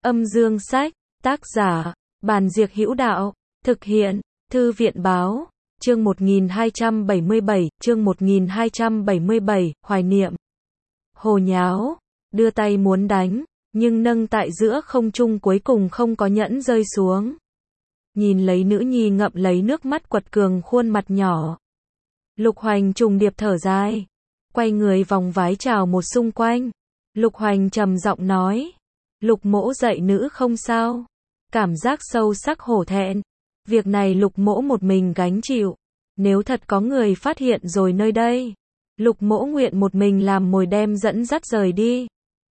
Âm dương sách, tác giả, Bàn Diệc Hữu Đạo, thực hiện, Thư viện báo, chương 1277, hoài niệm. Hồ Nháo, đưa tay muốn đánh, nhưng nâng tại giữa không trung cuối cùng không có nhẫn rơi xuống. Nhìn lấy nữ nhi ngậm lấy nước mắt quật cường khuôn mặt nhỏ. Lục Hoành trùng điệp thở dài, quay người vòng vái chào một xung quanh. Lục Hoành trầm giọng nói, Lục mỗ dạy nữ không sao. Cảm giác sâu sắc hổ thẹn. Việc này Lục mỗ một mình gánh chịu. Nếu thật có người phát hiện rồi nơi đây, Lục mỗ nguyện một mình làm mồi đem dẫn dắt rời đi.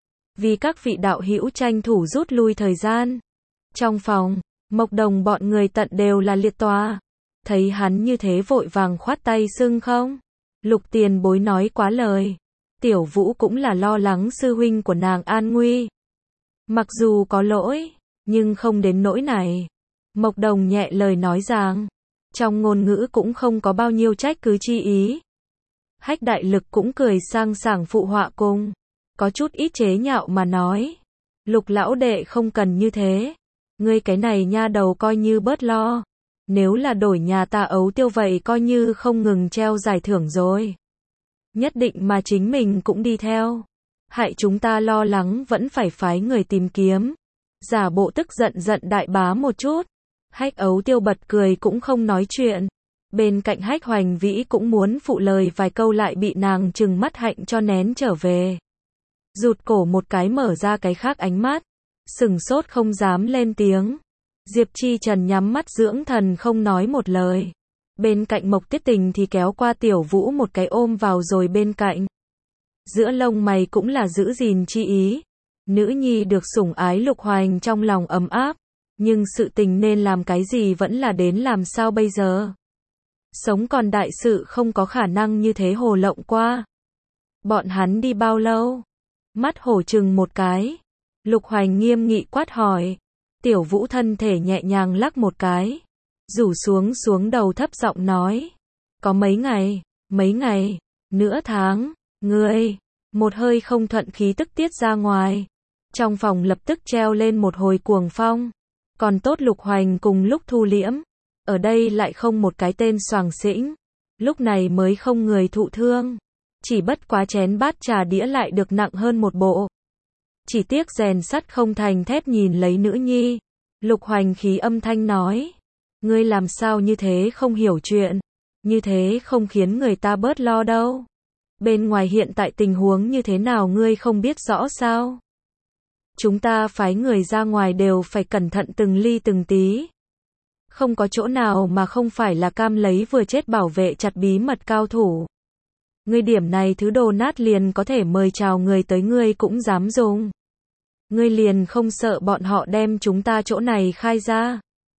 Vì các vị đạo hữu tranh thủ rút lui thời gian. Trong phòng, Mộc Đồng bọn người tận đều là liệt tòa. Thấy hắn như thế vội vàng khoát tay xưng không. Lục tiền bối nói quá lời. Tiểu Vũ cũng là lo lắng sư huynh của nàng an nguy. Mặc dù có lỗi, nhưng không đến nỗi này. Mộc Đồng nhẹ lời nói rằng, trong ngôn ngữ cũng không có bao nhiêu trách cứ chi ý. Hách Đại Lực cũng cười sang sảng phụ họa cùng, có chút ít chế nhạo mà nói, Lục lão đệ không cần như thế, ngươi cái này nha đầu coi như bớt lo, nếu là đổi nhà ta ấu tiêu vậy coi như không ngừng treo giải thưởng rồi. Nhất định mà chính mình cũng đi theo, hại chúng ta lo lắng vẫn phải phái người tìm kiếm. Giả bộ tức giận đại bá một chút. Hách Ấu Tiêu bật cười cũng không nói chuyện. Bên cạnh Hách Hoành Vĩ cũng muốn phụ lời vài câu lại bị nàng trừng mắt hạnh cho nén trở về. Rụt cổ một cái mở ra cái khác ánh mắt. Sừng sốt không dám lên tiếng. Diệp Chi Trần nhắm mắt dưỡng thần không nói một lời. Bên cạnh Mộc Tiết Tình thì kéo qua Tiểu Vũ một cái ôm vào rồi bên cạnh. Giữa lông mày cũng là giữ gìn chi ý. Nữ nhi được sủng ái Lục Hoành trong lòng ấm áp. Nhưng sự tình nên làm cái gì vẫn là đến làm sao bây giờ. Sống còn đại sự không có khả năng như thế hồ lộng qua. Bọn hắn đi bao lâu? Mắt hổ chừng một cái. Lục Hoành nghiêm nghị quát hỏi. Tiểu Vũ thân thể nhẹ nhàng lắc một cái. Rủ xuống đầu thấp giọng nói. Có mấy ngày, nửa tháng, ngươi. Một hơi không thuận khí tức tiết ra ngoài. Trong phòng lập tức treo lên một hồi cuồng phong. Còn tốt Lục Hoành cùng lúc thu liễm. Ở đây lại không một cái tên xoàng xĩnh. Lúc này mới không người thụ thương. Chỉ bất quá chén bát trà đĩa lại được nặng hơn một bộ. Chỉ tiếc rèn sắt không thành thép nhìn lấy nữ nhi. Lục Hoành khí âm thanh nói. Ngươi làm sao như thế không hiểu chuyện. Như thế không khiến người ta bớt lo đâu. Bên ngoài hiện tại tình huống như thế nào ngươi không biết rõ sao? Chúng ta phái người ra ngoài đều phải cẩn thận từng ly từng tí. Không có chỗ nào mà không phải là cam lấy vừa chết bảo vệ chặt bí mật cao thủ. Ngươi điểm này thứ đồ nát liền có thể mời chào người tới ngươi cũng dám dùng. Ngươi liền không sợ bọn họ đem chúng ta chỗ này khai ra.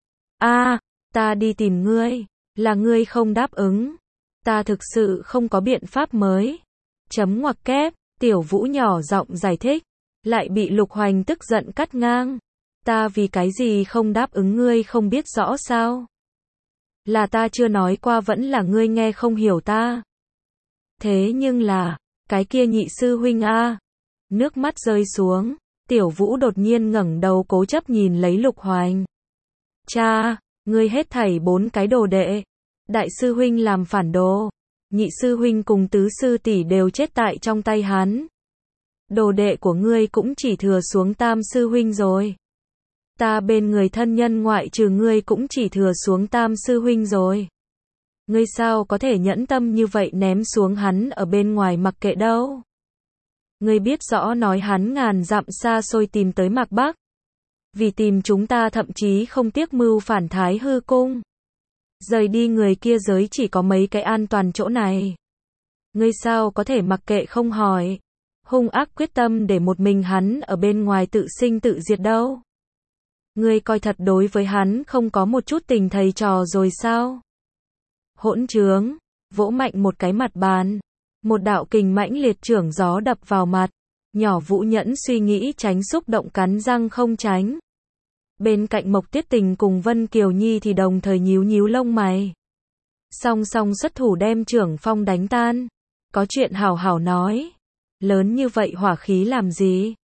Ta đi tìm ngươi, là ngươi không đáp ứng. Ta thực sự không có biện pháp mới. Chấm ngoặc kép, Tiểu Vũ nhỏ giọng giải thích. Lại bị Lục Hoành tức giận cắt ngang. Ta vì cái gì không đáp ứng ngươi không biết rõ sao? Là ta chưa nói qua vẫn là ngươi nghe không hiểu ta. Thế nhưng là, cái kia nhị sư huynh a. Nước mắt rơi xuống, Tiểu Vũ đột nhiên ngẩng đầu cố chấp nhìn lấy Lục Hoành. Cha, ngươi hết thảy 4 cái đồ đệ. Đại sư huynh làm phản đồ. Nhị sư huynh cùng tứ sư tỷ đều chết tại trong tay hắn. Đồ đệ của ngươi cũng chỉ thừa xuống tam sư huynh rồi. Ta bên người thân nhân ngoại trừ ngươi cũng chỉ thừa xuống tam sư huynh rồi. Ngươi sao có thể nhẫn tâm như vậy ném xuống hắn ở bên ngoài mặc kệ đâu. Ngươi biết rõ nói hắn ngàn dặm xa xôi tìm tới Mạc Bắc. Vì tìm chúng ta thậm chí không tiếc mưu phản Thái Hư Cung. Rời đi người kia giới chỉ có mấy cái an toàn chỗ này. Ngươi sao có thể mặc kệ không hỏi. Hung ác quyết tâm để một mình hắn ở bên ngoài tự sinh tự diệt đâu. Ngươi coi thật đối với hắn không có một chút tình thầy trò rồi sao? Hỗn trướng, vỗ mạnh một cái mặt bàn. Một đạo kình mãnh liệt chưởng gió đập vào mặt. Nhỏ Vũ Nhẫn suy nghĩ tránh xúc động cắn răng không tránh. Bên cạnh Mộc Tiết Tình cùng Vân Kiều Nhi thì đồng thời nhíu lông mày. Song xuất thủ đem chưởng phong đánh tan. Có chuyện hảo hảo nói. Lớn như vậy hỏa khí làm gì?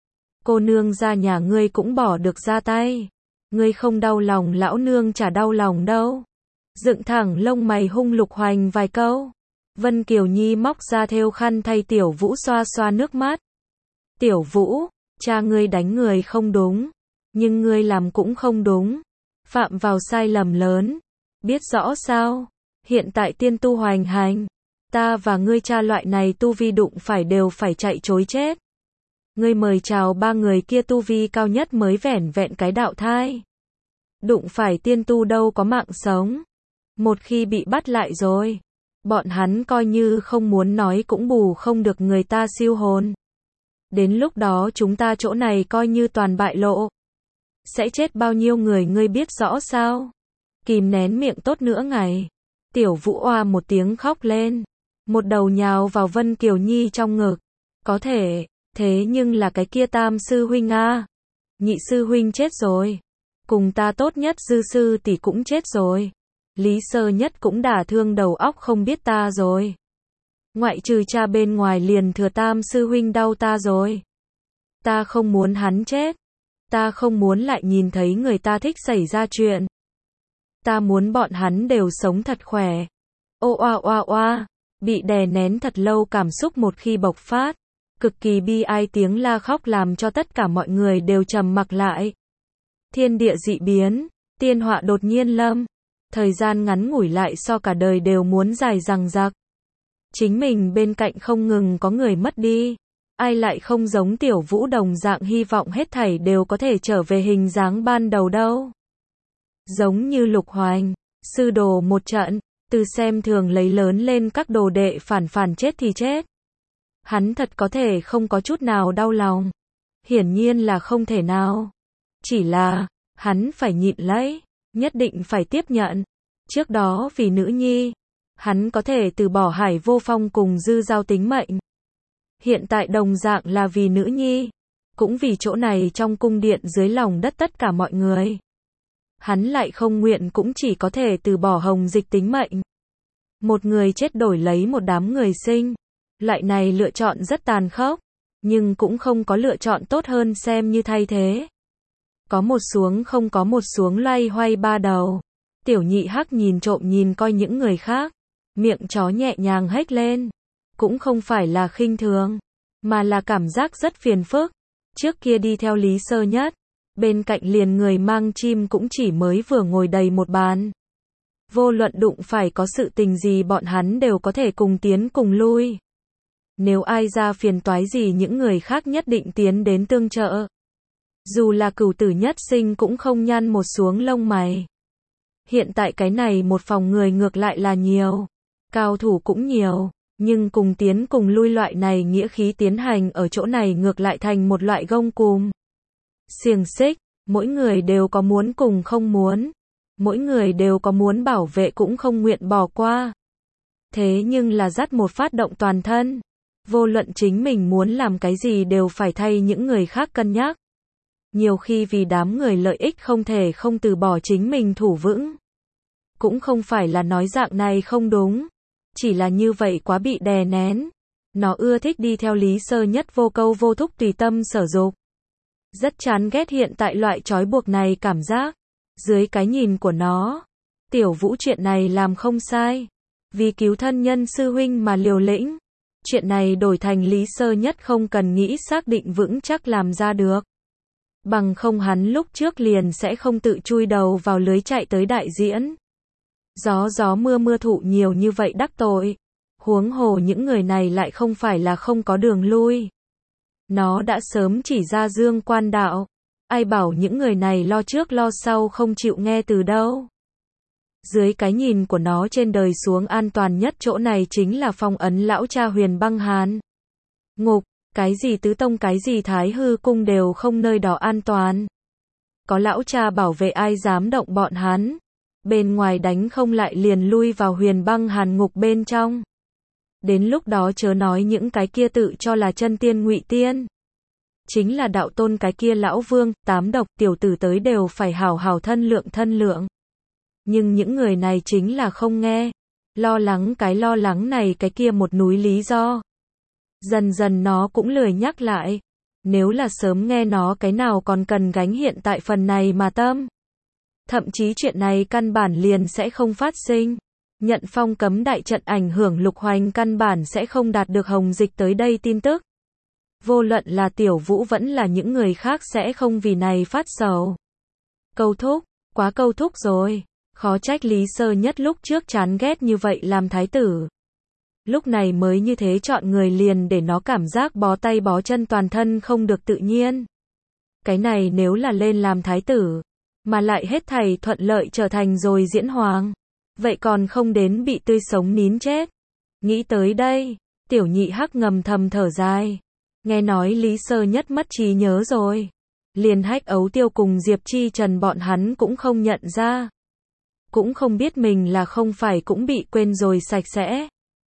cô nương ra nhà ngươi cũng bỏ được ra tay. Ngươi không đau lòng lão nương chả đau lòng đâu. Dựng thẳng lông mày hung Lục Hoành vài câu. Vân Kiều Nhi móc ra thêu khăn thay Tiểu Vũ xoa xoa nước mắt. Tiểu Vũ, cha ngươi đánh người không đúng, nhưng ngươi làm cũng không đúng. Phạm vào sai lầm lớn. Biết rõ sao? Hiện tại tiên tu hoành hành. Ta và ngươi cha loại này tu vi đụng phải đều phải chạy chối chết. Ngươi mời chào ba người kia tu vi cao nhất mới vẻn vẹn cái đạo thai. Đụng phải tiên tu đâu có mạng sống. Một khi bị bắt lại rồi, bọn hắn coi như không muốn nói cũng bù không được người ta siêu hồn. Đến lúc đó chúng ta chỗ này coi như toàn bại lộ. Sẽ chết bao nhiêu người ngươi biết rõ sao? Kìm nén miệng tốt nữa ngày. Tiểu Vũ oa một tiếng khóc lên. Một đầu nhào vào Vân Kiều Nhi trong ngực. Có thể, thế nhưng là cái kia Tam sư huynh a. Nhị sư huynh chết rồi. Cùng ta tốt nhất Dư sư tỷ cũng chết rồi. Lý Sơ Nhất cũng đả thương đầu óc không biết ta rồi. Ngoại trừ cha bên ngoài liền thừa Tam sư huynh đau ta rồi. Ta không muốn hắn chết. Ta không muốn lại nhìn thấy người ta thích xảy ra chuyện. Ta muốn bọn hắn đều sống thật khỏe. Ô oa oa oa, bị đè nén thật lâu cảm xúc một khi bộc phát. Cực kỳ bi ai tiếng la khóc làm cho tất cả mọi người đều trầm mặc lại. Thiên địa dị biến, tiên họa đột nhiên lâm. Thời gian ngắn ngủi lại so cả đời đều muốn dài dằng dặc. Chính mình bên cạnh không ngừng có người mất đi. Ai lại không giống Tiểu Vũ đồng dạng hy vọng hết thảy đều có thể trở về hình dáng ban đầu đâu. Giống như Lục Hoành, sư đồ một trận, từ xem thường lấy lớn lên các đồ đệ phản chết thì chết. Hắn thật có thể không có chút nào đau lòng. Hiển nhiên là không thể nào. Chỉ là, hắn phải nhịn lấy, nhất định phải tiếp nhận. Trước đó vì nữ nhi, hắn có thể từ bỏ Hải Vô Phong cùng Dư Giao tính mệnh. Hiện tại đồng dạng là vì nữ nhi, cũng vì chỗ này trong cung điện dưới lòng đất tất cả mọi người. Hắn lại không nguyện cũng chỉ có thể từ bỏ Hồng Dịch tính mệnh. Một người chết đổi lấy một đám người sinh. Loại này lựa chọn rất tàn khốc, nhưng cũng không có lựa chọn tốt hơn xem như thay thế. Có một xuống không có một xuống loay hoay ba đầu. Tiểu Nhị Hắc nhìn trộm nhìn coi những người khác, miệng chó nhẹ nhàng hếch lên. Cũng không phải là khinh thường, mà là cảm giác rất phiền phức. Trước kia đi theo Lý Sơ Nhất, bên cạnh liền người mang chim cũng chỉ mới vừa ngồi đầy một bàn. Vô luận đụng phải có sự tình gì bọn hắn đều có thể cùng tiến cùng lui. Nếu ai ra phiền toái gì những người khác nhất định tiến đến tương trợ. Dù là Cửu Tử Nhất Sinh cũng không nhăn một xuống lông mày. Hiện tại cái này một phòng người ngược lại là nhiều, cao thủ cũng nhiều, nhưng cùng tiến cùng lui loại này nghĩa khí tiến hành ở chỗ này ngược lại thành một loại gông cùm. Xiềng xích, mỗi người đều có muốn cùng không muốn, mỗi người đều có muốn bảo vệ cũng không nguyện bỏ qua. Thế nhưng là dắt một phát động toàn thân, vô luận chính mình muốn làm cái gì đều phải thay những người khác cân nhắc. Nhiều khi vì đám người lợi ích không thể không từ bỏ chính mình thủ vững. Cũng không phải là nói dạng này không đúng, chỉ là như vậy quá bị đè nén. Nó ưa thích đi theo Lý Sơ Nhất vô câu vô thúc tùy tâm sở dục. Rất chán ghét hiện tại loại trói buộc này cảm giác. Dưới cái nhìn của nó, Tiểu Vũ chuyện này làm không sai. Vì cứu thân nhân sư huynh mà liều lĩnh. Chuyện này đổi thành Lý Sơ Nhất không cần nghĩ xác định vững chắc làm ra được. Bằng không hắn lúc trước liền sẽ không tự chui đầu vào lưới chạy tới đại diễn. Gió mưa thụ nhiều như vậy đắc tội. Huống hồ những người này lại không phải là không có đường lui. Nó đã sớm chỉ ra dương quan đạo. Ai bảo những người này lo trước lo sau không chịu nghe từ đâu. Dưới cái nhìn của nó trên đời xuống an toàn nhất chỗ này chính là phong ấn lão cha Huyền Băng Hàn. Ngục, cái gì tứ tông cái gì Thái Hư cung đều không nơi đó an toàn. Có lão cha bảo vệ ai dám động bọn hắn. Bên ngoài đánh không lại liền lui vào Huyền Băng Hàn ngục bên trong. Đến lúc đó chớ nói những cái kia tự cho là chân tiên ngụy tiên. Chính là đạo tôn cái kia lão vương, tám độc tiểu tử tới đều phải hảo hảo thân lượng. Nhưng những người này chính là không nghe. Lo lắng cái lo lắng này cái kia một núi lý do. Dần dần nó cũng lười nhắc lại. Nếu là sớm nghe nó cái nào còn cần gánh hiện tại phần này mà tâm. Thậm chí chuyện này căn bản liền sẽ không phát sinh. Nhận phong cấm đại trận ảnh hưởng Lục Hoành căn bản sẽ không đạt được Hồng Dịch tới đây tin tức. Vô luận là Tiểu Vũ vẫn là những người khác sẽ không vì này phát sầu. Câu thúc, quá câu thúc rồi. Khó trách Lý Sơ Nhất lúc trước chán ghét như vậy làm thái tử. Lúc này mới như thế chọn người liền để nó cảm giác bó tay bó chân toàn thân không được tự nhiên. Cái này nếu là lên làm thái tử, mà lại hết thảy thuận lợi trở thành rồi diễn hoàng, vậy còn không đến bị tươi sống nín chết. Nghĩ tới đây, Tiểu Nhị Hắc ngầm thầm thở dài. Nghe nói Lý Sơ Nhất mất trí nhớ rồi. Liền Hách Ấu Tiêu cùng Diệp Chi Trần bọn hắn cũng không nhận ra. Cũng không biết mình là không phải cũng bị quên rồi sạch sẽ.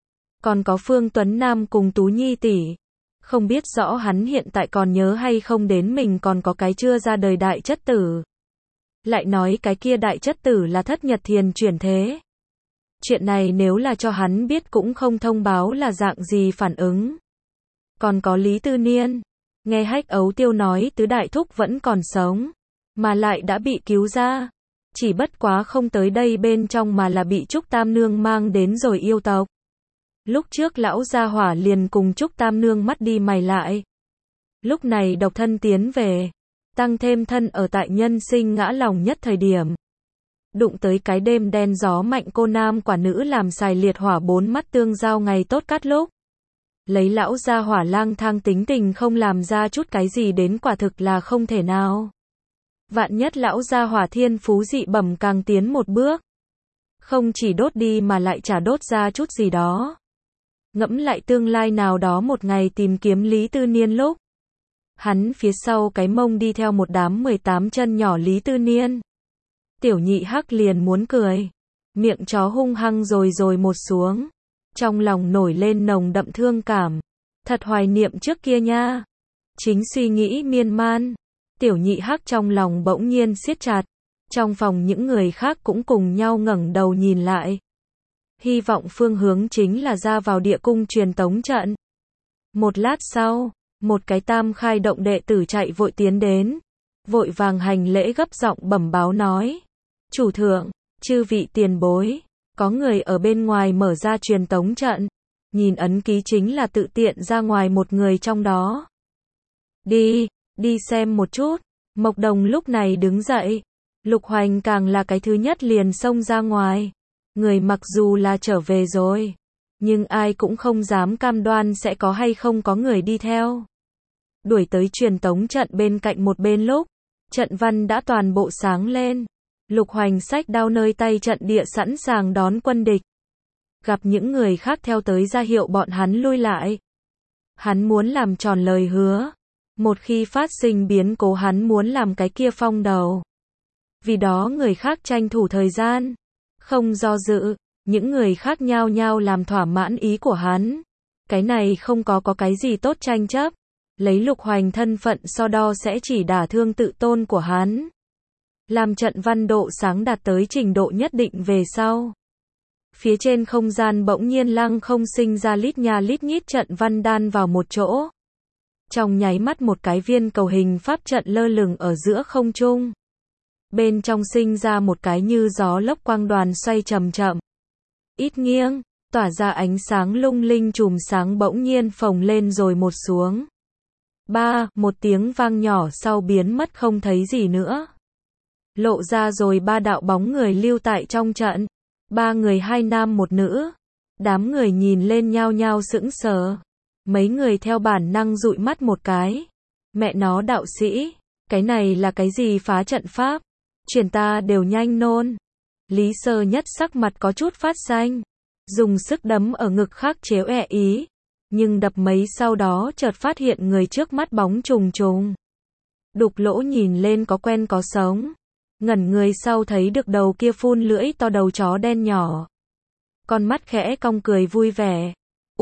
Còn có Phương Tuấn Nam cùng Tú Nhi tỷ, không biết rõ hắn hiện tại còn nhớ hay không đến mình còn có cái chưa ra đời đại chất tử. Lại nói cái kia đại chất tử là Thất Nhật Thiền chuyển thế. Chuyện này nếu là cho hắn biết cũng không thông báo là dạng gì phản ứng. Còn có Lý Tư Niên, nghe Hách Ấu Tiêu nói tứ đại thúc vẫn còn sống, mà lại đã bị cứu ra. Chỉ bất quá không tới đây bên trong mà là bị Trúc Tam Nương mang đến rồi yêu tộc. Lúc trước lão gia hỏa liền cùng Trúc Tam Nương mắt đi mày lại. Lúc này độc thân tiến về, tăng thêm thân ở tại nhân sinh ngã lòng nhất thời điểm. Đụng tới cái đêm đen gió mạnh cô nam quả nữ làm xài liệt hỏa bốn mắt tương giao ngày tốt cát lúc. Lấy lão gia hỏa lang thang tính tình không làm ra chút cái gì đến quả thực là không thể nào. Vạn nhất lão gia hỏa thiên phú dị bẩm càng tiến một bước. Không chỉ đốt đi mà lại trả đốt ra chút gì đó. Ngẫm lại tương lai nào đó một ngày tìm kiếm Lý Tư Niên lúc. Hắn phía sau cái mông đi theo một đám 18 chân nhỏ Lý Tư Niên. Tiểu Nhị Hắc liền muốn cười. Miệng chó hung hăng rồi một xuống. Trong lòng nổi lên nồng đậm thương cảm. Thật hoài niệm trước kia nha. Chính suy nghĩ miên man. Tiểu Nhị Hắc trong lòng bỗng nhiên siết chặt. Trong phòng những người khác cũng cùng nhau ngẩng đầu nhìn lại. Hy vọng phương hướng chính là ra vào địa cung truyền tống trận. Một lát sau, một cái tam khai động đệ tử chạy vội tiến đến. Vội vàng hành lễ gấp giọng bẩm báo nói. Chủ thượng, chư vị tiền bối, có người ở bên ngoài mở ra truyền tống trận. Nhìn ấn ký chính là tự tiện ra ngoài một người trong đó. Đi xem một chút. Mộc Đồng lúc này đứng dậy. Lục Hoành càng là cái thứ nhất liền xông ra ngoài. Người mặc dù là trở về rồi, nhưng ai cũng không dám cam đoan sẽ có hay không có người đi theo. Đuổi tới truyền tống trận bên cạnh một bên lúc, trận văn đã toàn bộ sáng lên. Lục Hoành xách đao nơi tay trận địa sẵn sàng đón quân địch. Gặp những người khác theo tới ra hiệu bọn hắn lui lại. Hắn muốn làm tròn lời hứa. Một khi phát sinh biến cố hắn muốn làm cái kia phong đầu. Vì đó người khác tranh thủ thời gian. Không do dự, những người khác nhao nhao làm thỏa mãn ý của hắn. Cái này không có cái gì tốt tranh chấp. Lấy Lục Hoành thân phận so đo sẽ chỉ đả thương tự tôn của hắn. Làm trận văn độ sáng đạt tới trình độ nhất định về sau. Phía trên không gian bỗng nhiên lăng không sinh ra lít nha lít nhít trận văn đan vào một chỗ. Trong nháy mắt một cái viên cầu hình pháp trận lơ lửng ở giữa không trung. Bên trong sinh ra một cái như gió lốc quang đoàn xoay chậm chậm. Ít nghiêng, tỏa ra ánh sáng lung linh chùm sáng bỗng nhiên phồng lên rồi một xuống. Một tiếng vang nhỏ sau biến mất không thấy gì nữa. Lộ ra rồi ba đạo bóng người lưu tại trong trận. 3 người 2 nam 1 nữ. Đám người nhìn lên nhao nhao sững sờ. Mấy người theo bản năng dụi mắt một cái. Mẹ nó đạo sĩ, cái này là cái gì phá trận pháp? Truyền ta đều nhanh nôn. Lý Sơ Nhất sắc mặt có chút phát xanh. Dùng sức đấm ở ngực khắc chế ý. Nhưng đập mấy sau đó chợt phát hiện người trước mắt bóng trùng trùng. Đục lỗ nhìn lên có quen có sống. Ngẩn người sau thấy được đầu kia phun lưỡi to đầu chó đen nhỏ. Con mắt khẽ cong cười vui vẻ.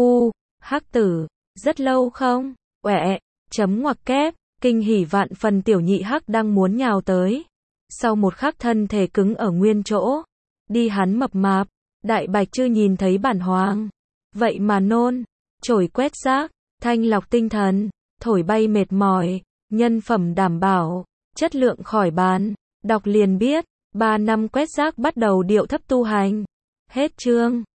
Hắc tử, rất lâu không? Chấm ngoặc kép, kinh hỉ vạn phần Tiểu Nhị Hắc đang muốn nhào tới. Sau một khắc thân thể cứng ở nguyên chỗ. Đi hắn mập mạp, Đại Bạch chưa nhìn thấy bản hoàng. Vậy mà nôn, chổi quét rác, thanh lọc tinh thần. thổi bay mệt mỏi, nhân phẩm đảm bảo, chất lượng khỏi bàn. Đọc liền biết, 3 năm quét rác bắt đầu điệu thấp tu hành. Hết chương.